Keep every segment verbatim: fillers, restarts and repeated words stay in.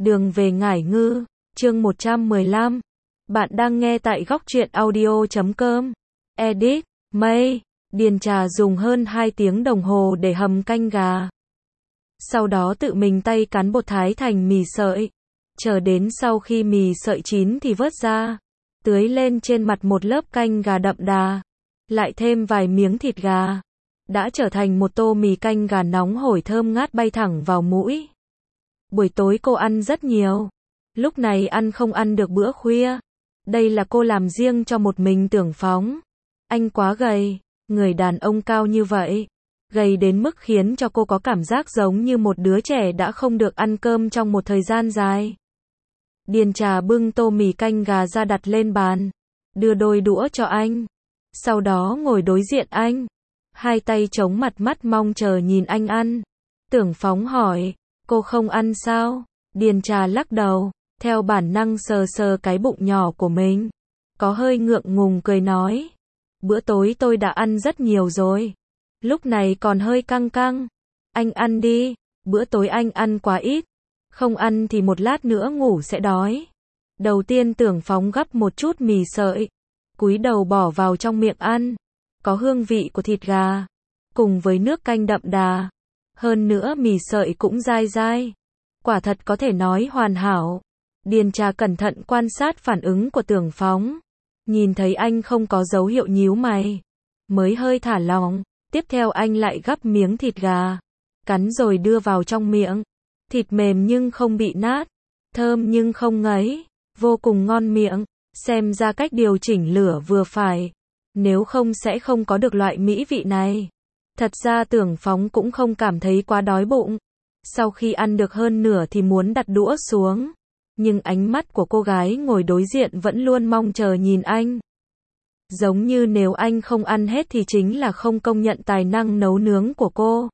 Đường về Ngải Ngư, chương một trăm mười lăm. Bạn đang nghe tại góc truyện audio chấm com. Edit, May, Điền Trà dùng hơn hai tiếng đồng hồ để hầm canh gà. Sau đó tự mình tay cán bột thái thành mì sợi. Chờ đến sau khi mì sợi chín thì vớt ra. Tưới lên trên mặt một lớp canh gà đậm đà. Lại thêm vài miếng thịt gà. Đã trở thành một tô mì canh gà nóng hổi thơm ngát bay thẳng vào mũi. Buổi tối cô ăn rất nhiều. Lúc này ăn không ăn được bữa khuya. Đây là cô làm riêng cho một mình Tưởng Phóng. Anh quá gầy, người đàn ông cao như vậy. Gầy đến mức khiến cho cô có cảm giác giống như một đứa trẻ đã không được ăn cơm trong một thời gian dài. Điền Trà bưng tô mì canh gà ra đặt lên bàn. Đưa đôi đũa cho anh. Sau đó ngồi đối diện anh. Hai tay chống mặt mắt mong chờ nhìn anh ăn. Tưởng Phóng hỏi, cô không ăn sao? Điền Trà lắc đầu, theo bản năng sờ sờ cái bụng nhỏ của mình. Có hơi ngượng ngùng cười nói, bữa tối tôi đã ăn rất nhiều rồi. Lúc này còn hơi căng căng. Anh ăn đi, bữa tối anh ăn quá ít. Không ăn thì một lát nữa ngủ sẽ đói. Đầu tiên Tưởng Phóng gắp một chút mì sợi. Cúi đầu bỏ vào trong miệng ăn. Có hương vị của thịt gà. Cùng với nước canh đậm đà. Hơn nữa mì sợi cũng dai dai. Quả thật có thể nói hoàn hảo. Điền Trà cẩn thận quan sát phản ứng của Tưởng Phóng. Nhìn thấy anh không có dấu hiệu nhíu mày. Mới hơi thả lỏng. Tiếp theo anh lại gắp miếng thịt gà. Cắn rồi đưa vào trong miệng. Thịt mềm nhưng không bị nát. Thơm nhưng không ngấy. Vô cùng ngon miệng. Xem ra cách điều chỉnh lửa vừa phải. Nếu không sẽ không có được loại mỹ vị này. Thật ra Tưởng Phóng cũng không cảm thấy quá đói bụng. Sau khi ăn được hơn nửa thì muốn đặt đũa xuống. Nhưng ánh mắt của cô gái ngồi đối diện vẫn luôn mong chờ nhìn anh. Giống như nếu anh không ăn hết thì chính là không công nhận tài năng nấu nướng của cô.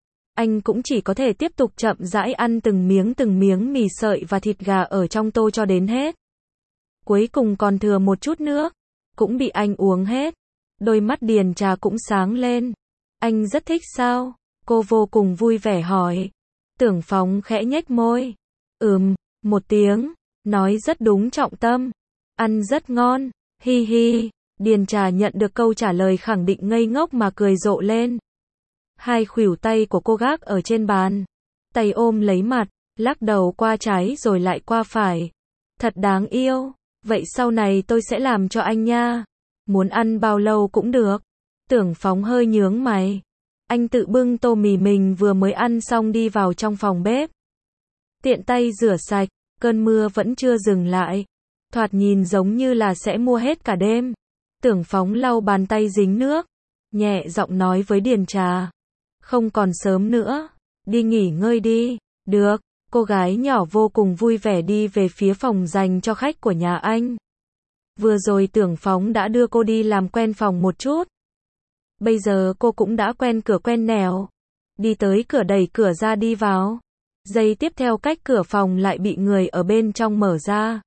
Anh cũng chỉ có thể tiếp tục chậm rãi ăn từng miếng từng miếng mì sợi và thịt gà ở trong tô cho đến hết. Cuối cùng còn thừa một chút nước. Cũng bị anh uống hết. Đôi mắt Điền Trà cũng sáng lên. Anh rất thích sao? Cô vô cùng vui vẻ hỏi. Tưởng Phóng khẽ nhếch môi. Ừm, một tiếng. Nói rất đúng trọng tâm. Ăn rất ngon. Hi hi. Điền Trà nhận được câu trả lời khẳng định ngây ngốc mà cười rộ lên. Hai khuỷu tay của cô gác ở trên bàn. Tay ôm lấy mặt. Lắc đầu qua trái rồi lại qua phải. Thật đáng yêu. Vậy sau này tôi sẽ làm cho anh nha. Muốn ăn bao lâu cũng được. Tưởng Phóng hơi nhướng mày. Anh tự bưng tô mì mình vừa mới ăn xong đi vào trong phòng bếp. Tiện tay rửa sạch. Cơn mưa vẫn chưa dừng lại. Thoạt nhìn giống như là sẽ mưa hết cả đêm. Tưởng Phóng lau bàn tay dính nước. Nhẹ giọng nói với Điền Trà. Không còn sớm nữa. Đi nghỉ ngơi đi. Được. Cô gái nhỏ vô cùng vui vẻ đi về phía phòng dành cho khách của nhà anh. Vừa rồi Tưởng Phóng đã đưa cô đi làm quen phòng một chút. Bây giờ cô cũng đã quen cửa quen nẻo. Đi tới cửa đẩy cửa ra đi vào. Giây tiếp theo cách cửa phòng lại bị người ở bên trong mở ra.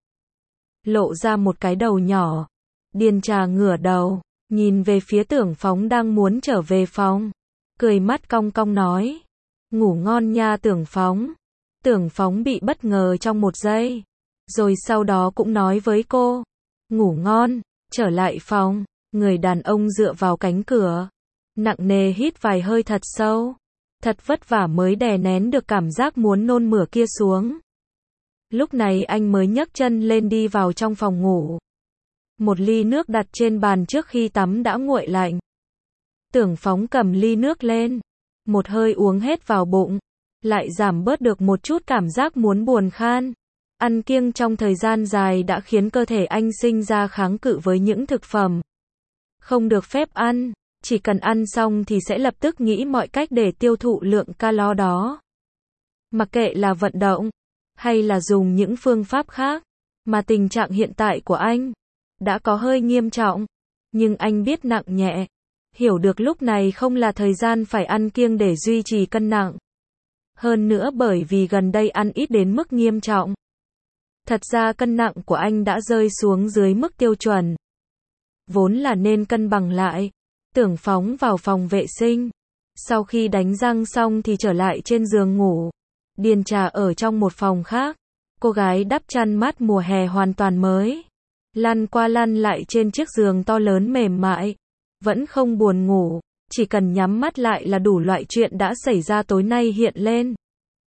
Lộ ra một cái đầu nhỏ. Điền Trà ngửa đầu. Nhìn về phía Tưởng Phóng đang muốn trở về phòng. Cười mắt cong cong nói. Ngủ ngon nha Tưởng Phóng. Tưởng Phóng bị bất ngờ trong một giây. Rồi sau đó cũng nói với cô. Ngủ ngon. Trở lại phòng. Người đàn ông dựa vào cánh cửa. Nặng nề hít vài hơi thật sâu. Thật vất vả mới đè nén được cảm giác muốn nôn mửa kia xuống. Lúc này anh mới nhấc chân lên đi vào trong phòng ngủ. Một ly nước đặt trên bàn trước khi tắm đã nguội lạnh. Tưởng Phóng cầm ly nước lên. Một hơi uống hết vào bụng. Lại giảm bớt được một chút cảm giác muốn buồn khan. Ăn kiêng trong thời gian dài đã khiến cơ thể anh sinh ra kháng cự với những thực phẩm. Không được phép ăn. Chỉ cần ăn xong thì sẽ lập tức nghĩ mọi cách để tiêu thụ lượng calo đó. Mặc kệ là vận động. Hay là dùng những phương pháp khác. Mà tình trạng hiện tại của anh. Đã có hơi nghiêm trọng. Nhưng anh biết nặng nhẹ. Hiểu được lúc này không là thời gian phải ăn kiêng để duy trì cân nặng. Hơn nữa bởi vì gần đây ăn ít đến mức nghiêm trọng. Thật ra cân nặng của anh đã rơi xuống dưới mức tiêu chuẩn. Vốn là nên cân bằng lại. Tưởng Phóng vào phòng vệ sinh. Sau khi đánh răng xong thì trở lại trên giường ngủ. Điền Trà ở trong một phòng khác. Cô gái đắp chăn mát mùa hè hoàn toàn mới. Lăn qua lăn lại trên chiếc giường to lớn mềm mại. Vẫn không buồn ngủ, chỉ cần nhắm mắt lại là đủ loại chuyện đã xảy ra tối nay hiện lên.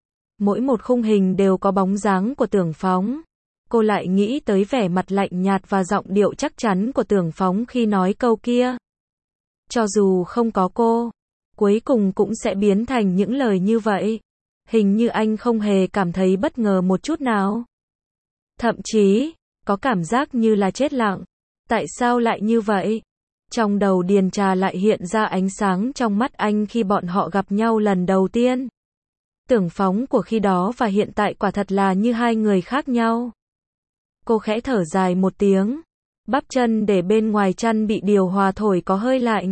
Mỗi một khung hình đều có bóng dáng của Tưởng Phóng. Cô lại nghĩ tới vẻ mặt lạnh nhạt và giọng điệu chắc chắn của Tưởng Phóng khi nói câu kia. Cho dù không có cô, cuối cùng cũng sẽ biến thành những lời như vậy. Hình như anh không hề cảm thấy bất ngờ một chút nào. Thậm chí, có cảm giác như là chết lặng. Tại sao lại như vậy? Trong đầu Điền Trà lại hiện ra ánh sáng trong mắt anh khi bọn họ gặp nhau lần đầu tiên. Tưởng Phóng của khi đó và hiện tại quả thật là như hai người khác nhau. Cô khẽ thở dài một tiếng. Bắp chân để bên ngoài chăn bị điều hòa thổi có hơi lạnh.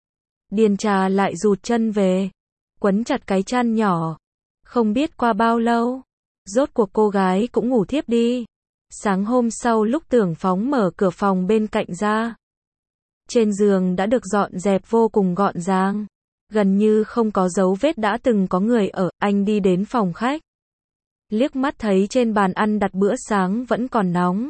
Điền Trà lại rụt chân về, quấn chặt cái chăn nhỏ. Không biết qua bao lâu, rốt cuộc cô gái cũng ngủ thiếp đi. Sáng hôm sau lúc Tưởng Phóng mở cửa phòng bên cạnh ra, trên giường đã được dọn dẹp vô cùng gọn gàng, gần như không có dấu vết đã từng có người ở. Anh đi đến phòng khách, liếc mắt thấy trên bàn ăn đặt bữa sáng vẫn còn nóng.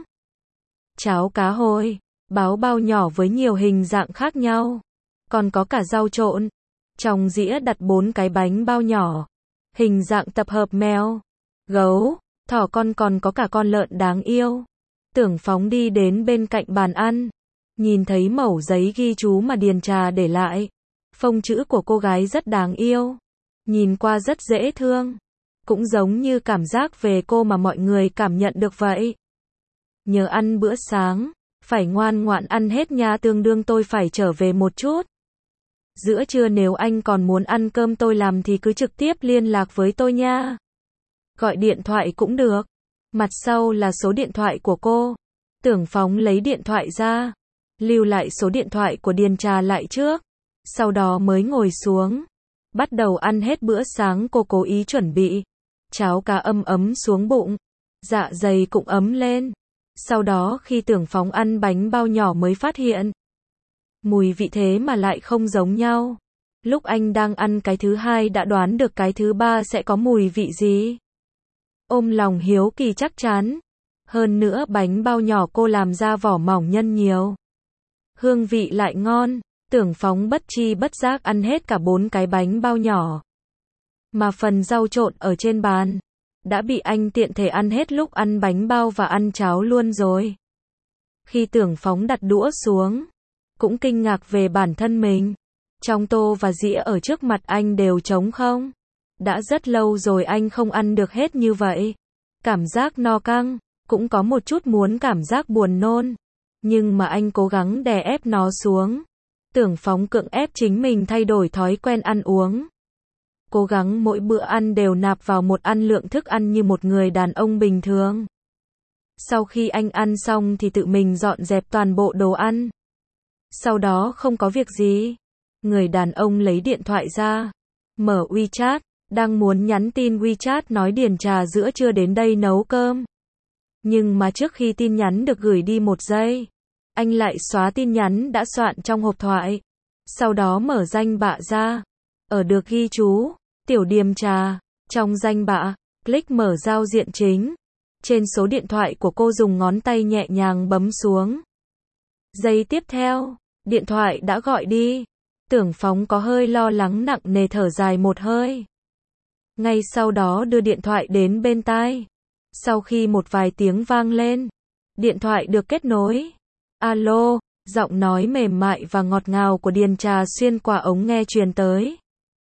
Cháo cá hôi, báo bao nhỏ với nhiều hình dạng khác nhau, còn có cả rau trộn. Trong dĩa đặt bốn cái bánh bao nhỏ, hình dạng tập hợp mèo, gấu, thỏ, con, còn có cả con lợn đáng yêu. Tưởng Phóng đi đến bên cạnh bàn ăn, nhìn thấy mẩu giấy ghi chú mà Điền Trà để lại. Phông chữ của cô gái rất đáng yêu, nhìn qua rất dễ thương, cũng giống như cảm giác về cô mà mọi người cảm nhận được vậy. Nhớ ăn bữa sáng, phải ngoan ngoãn ăn hết nha, tương đương tôi phải trở về một chút. Giữa trưa nếu anh còn muốn ăn cơm tôi làm thì cứ trực tiếp liên lạc với tôi nha. Gọi điện thoại cũng được. Mặt sau là số điện thoại của cô. Tưởng Phóng lấy điện thoại ra, lưu lại số điện thoại của Điền Trà lại trước, sau đó mới ngồi xuống, bắt đầu ăn hết bữa sáng cô cố ý chuẩn bị. Cháo cá ấm ấm xuống bụng, dạ dày cũng ấm lên. Sau đó khi Tưởng Phóng ăn bánh bao nhỏ mới phát hiện, mùi vị thế mà lại không giống nhau. Lúc anh đang ăn cái thứ hai đã đoán được cái thứ ba sẽ có mùi vị gì. Ôm lòng hiếu kỳ chắc chắn. Hơn nữa bánh bao nhỏ cô làm ra vỏ mỏng nhân nhiều, hương vị lại ngon. Tưởng Phóng bất chi bất giác ăn hết cả bốn cái bánh bao nhỏ. Mà phần rau trộn ở trên bàn đã bị anh tiện thể ăn hết lúc ăn bánh bao và ăn cháo luôn rồi. Khi Tưởng Phóng đặt đũa xuống, cũng kinh ngạc về bản thân mình. Trong tô và dĩa ở trước mặt anh đều trống không. Đã rất lâu rồi anh không ăn được hết như vậy. Cảm giác no căng, cũng có một chút muốn cảm giác buồn nôn. Nhưng mà anh cố gắng đè ép nó xuống. Tưởng Phóng cưỡng ép chính mình thay đổi thói quen ăn uống. Cố gắng mỗi bữa ăn đều nạp vào một ăn lượng thức ăn như một người đàn ông bình thường. Sau khi anh ăn xong thì tự mình dọn dẹp toàn bộ đồ ăn. Sau đó không có việc gì, người đàn ông lấy điện thoại ra, mở WeChat, đang muốn nhắn tin WeChat nói Điền Trà giữa trưa đến đây nấu cơm. Nhưng mà trước khi tin nhắn được gửi đi một giây, anh lại xóa tin nhắn đã soạn trong hộp thoại. Sau đó mở danh bạ ra, ở được ghi chú Tiểu Điềm Trà. Trong danh bạ, click mở giao diện chính. Trên số điện thoại của cô dùng ngón tay nhẹ nhàng bấm xuống. Giây tiếp theo, điện thoại đã gọi đi. Tưởng Phóng có hơi lo lắng nặng nề thở dài một hơi. Ngay sau đó đưa điện thoại đến bên tai. Sau khi một vài tiếng vang lên, điện thoại được kết nối. Alo, giọng nói mềm mại và ngọt ngào của Điền Trà xuyên qua ống nghe truyền tới.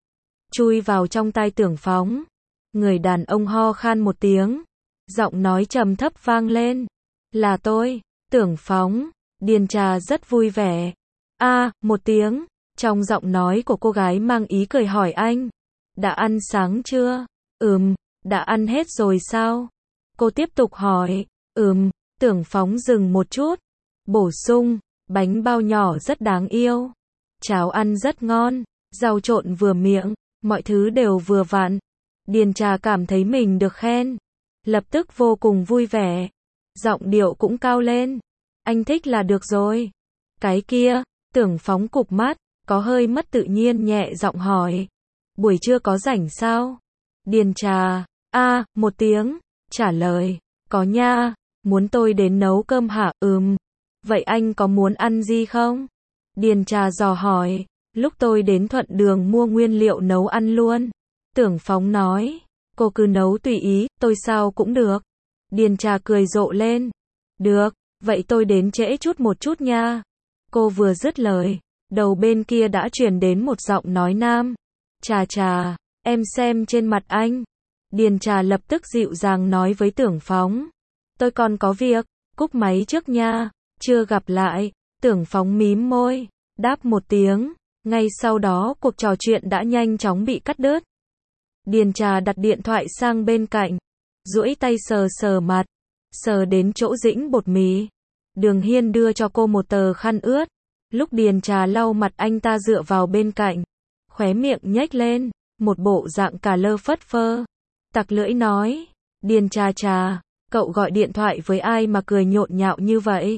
Chui vào trong tai Tưởng Phóng. Người đàn ông ho khan một tiếng. Giọng nói trầm thấp vang lên. Là tôi, Tưởng Phóng. Điền Trà rất vui vẻ. A, à, một tiếng. Trong giọng nói của cô gái mang ý cười hỏi anh. Đã ăn sáng chưa? Ừm, đã ăn hết rồi sao? Cô tiếp tục hỏi. Ừm, Tưởng Phóng dừng một chút. Bổ sung, bánh bao nhỏ rất đáng yêu. Cháo ăn rất ngon. Rau trộn vừa miệng. Mọi thứ đều vừa vặn. Điền Trà cảm thấy mình được khen. Lập tức vô cùng vui vẻ. Giọng điệu cũng cao lên. Anh thích là được rồi. Cái kia, Tưởng Phóng cụp mắt, có hơi mất tự nhiên nhẹ giọng hỏi. Buổi trưa có rảnh sao? Điền Trà, a, à, một tiếng, trả lời. Có nha, muốn tôi đến nấu cơm hả? Ừm. Vậy anh có muốn ăn gì không? Điền Trà dò hỏi. Lúc tôi đến Thuận Đường mua nguyên liệu nấu ăn luôn. Tưởng Phóng nói. Cô cứ nấu tùy ý, tôi sao cũng được. Điền Trà cười rộ lên. Được, vậy tôi đến trễ chút một chút nha. Cô vừa dứt lời, đầu bên kia đã truyền đến một giọng nói nam. Trà Trà, em xem trên mặt anh. Điền Trà lập tức dịu dàng nói với Tưởng Phóng. Tôi còn có việc, cúp máy trước nha, chưa gặp lại. Tưởng Phóng mím môi, đáp một tiếng. Ngay sau đó cuộc trò chuyện đã nhanh chóng bị cắt đứt. Điền Trà đặt điện thoại sang bên cạnh, duỗi tay sờ sờ mặt, sờ đến chỗ dĩnh bột mì. Đường Hiên đưa cho cô một tờ khăn ướt. Lúc Điền Trà lau mặt anh ta dựa vào bên cạnh, khóe miệng nhếch lên, một bộ dạng cà lơ phất phơ. Tặc lưỡi nói, Điền Trà Trà, cậu gọi điện thoại với ai mà cười nhộn nhạo như vậy?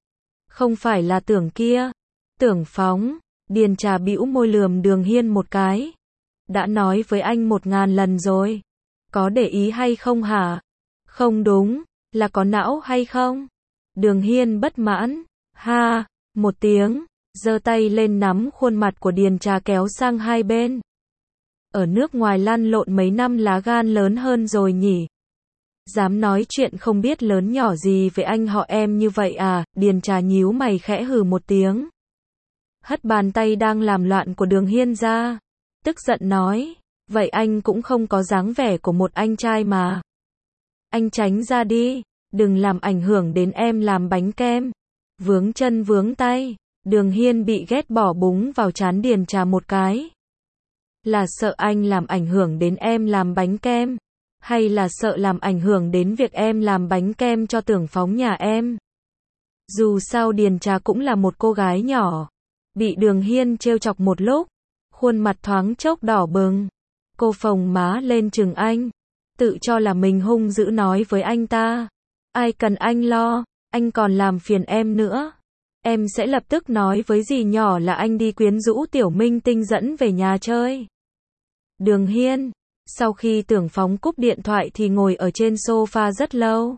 Không phải là Tưởng kia. Tưởng Phóng. Điền Trà bĩu môi lườm Đường Hiên một cái. Đã nói với anh một ngàn lần rồi. Có để ý hay không hả? Không đúng, là có não hay không? Đường Hiên bất mãn. Ha, một tiếng, giơ tay lên nắm khuôn mặt của Điền Trà kéo sang hai bên. Ở nước ngoài lăn lộn mấy năm lá gan lớn hơn rồi nhỉ? Dám nói chuyện không biết lớn nhỏ gì về anh họ em như vậy à? Điền Trà nhíu mày khẽ hừ một tiếng. Hất bàn tay đang làm loạn của Đường Hiên ra. Tức giận nói, vậy anh cũng không có dáng vẻ của một anh trai mà. Anh tránh ra đi, đừng làm ảnh hưởng đến em làm bánh kem. Vướng chân vướng tay, Đường Hiên bị ghét bỏ búng vào trán Điền Trà một cái. Là sợ anh làm ảnh hưởng đến em làm bánh kem? Hay là sợ làm ảnh hưởng đến việc em làm bánh kem cho Tưởng Phóng nhà em? Dù sao Điền Trà cũng là một cô gái nhỏ. Bị Đường Hiên trêu chọc một lúc, khuôn mặt thoáng chốc đỏ bừng. Cô phồng má lên chừng anh, tự cho là mình hung dữ nói với anh ta. Ai cần anh lo, anh còn làm phiền em nữa. Em sẽ lập tức nói với dì nhỏ là anh đi quyến rũ tiểu minh tinh dẫn về nhà chơi. Đường Hiên, sau khi Tưởng Phóng cúp điện thoại thì ngồi ở trên sofa rất lâu.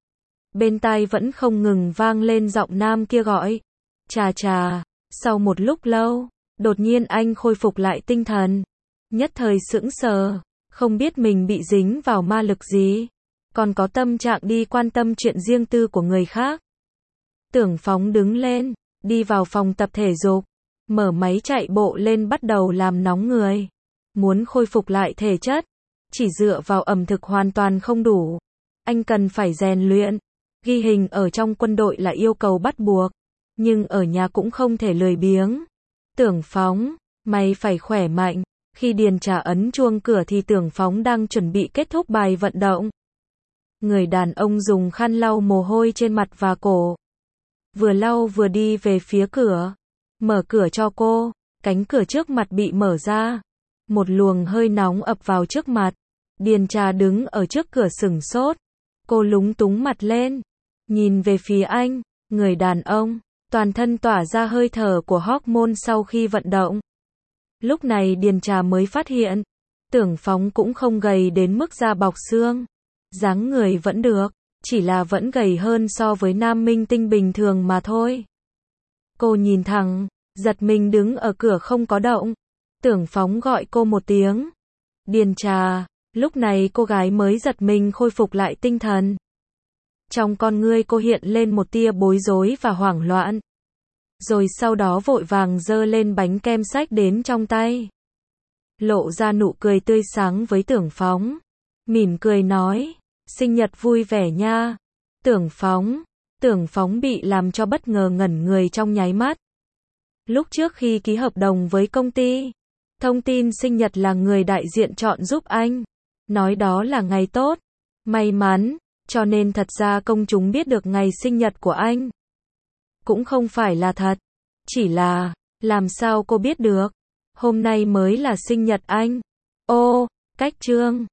Bên tai vẫn không ngừng vang lên giọng nam kia gọi. Trà Trà. Sau một lúc lâu, đột nhiên anh khôi phục lại tinh thần. Nhất thời sững sờ, không biết mình bị dính vào ma lực gì. Còn có tâm trạng đi quan tâm chuyện riêng tư của người khác. Tưởng Phóng đứng lên, đi vào phòng tập thể dục. Mở máy chạy bộ lên bắt đầu làm nóng người. Muốn khôi phục lại thể chất, chỉ dựa vào ẩm thực hoàn toàn không đủ. Anh cần phải rèn luyện. Ghi hình ở trong quân đội là yêu cầu bắt buộc. Nhưng ở nhà cũng không thể lười biếng. Tưởng Phóng, mày phải khỏe mạnh. Khi Điền Trà ấn chuông cửa thì Tưởng Phóng đang chuẩn bị kết thúc bài vận động. Người đàn ông dùng khăn lau mồ hôi trên mặt và cổ. Vừa lau vừa đi về phía cửa. Mở cửa cho cô. Cánh cửa trước mặt bị mở ra. Một luồng hơi nóng ập vào trước mặt. Điền Trà đứng ở trước cửa sửng sốt. Cô lúng túng mặt lên. Nhìn về phía anh. Người đàn ông. Toàn thân tỏa ra hơi thở của hormone sau khi vận động. Lúc này Điền Trà mới phát hiện. Tưởng Phóng cũng không gầy đến mức da bọc xương. Dáng người vẫn được. Chỉ là vẫn gầy hơn so với nam minh tinh bình thường mà thôi. Cô nhìn thẳng. Giật mình đứng ở cửa không có động. Tưởng Phóng gọi cô một tiếng. Điền Trà. Lúc này cô gái mới giật mình khôi phục lại tinh thần. Trong con ngươi cô hiện lên một tia bối rối và hoảng loạn. Rồi sau đó vội vàng giơ lên bánh kem xách đến trong tay. Lộ ra nụ cười tươi sáng với Tưởng Phóng. Mỉm cười nói. Sinh nhật vui vẻ nha. Tưởng Phóng. Tưởng Phóng bị làm cho bất ngờ ngẩn người trong nháy mắt. Lúc trước khi ký hợp đồng với công ty, thông tin sinh nhật là người đại diện chọn giúp anh. Nói đó là ngày tốt. May mắn. Cho nên thật ra công chúng biết được ngày sinh nhật của anh. Cũng không phải là thật. Chỉ là, làm sao cô biết được? Hôm nay mới là sinh nhật anh. Ô, cách trương.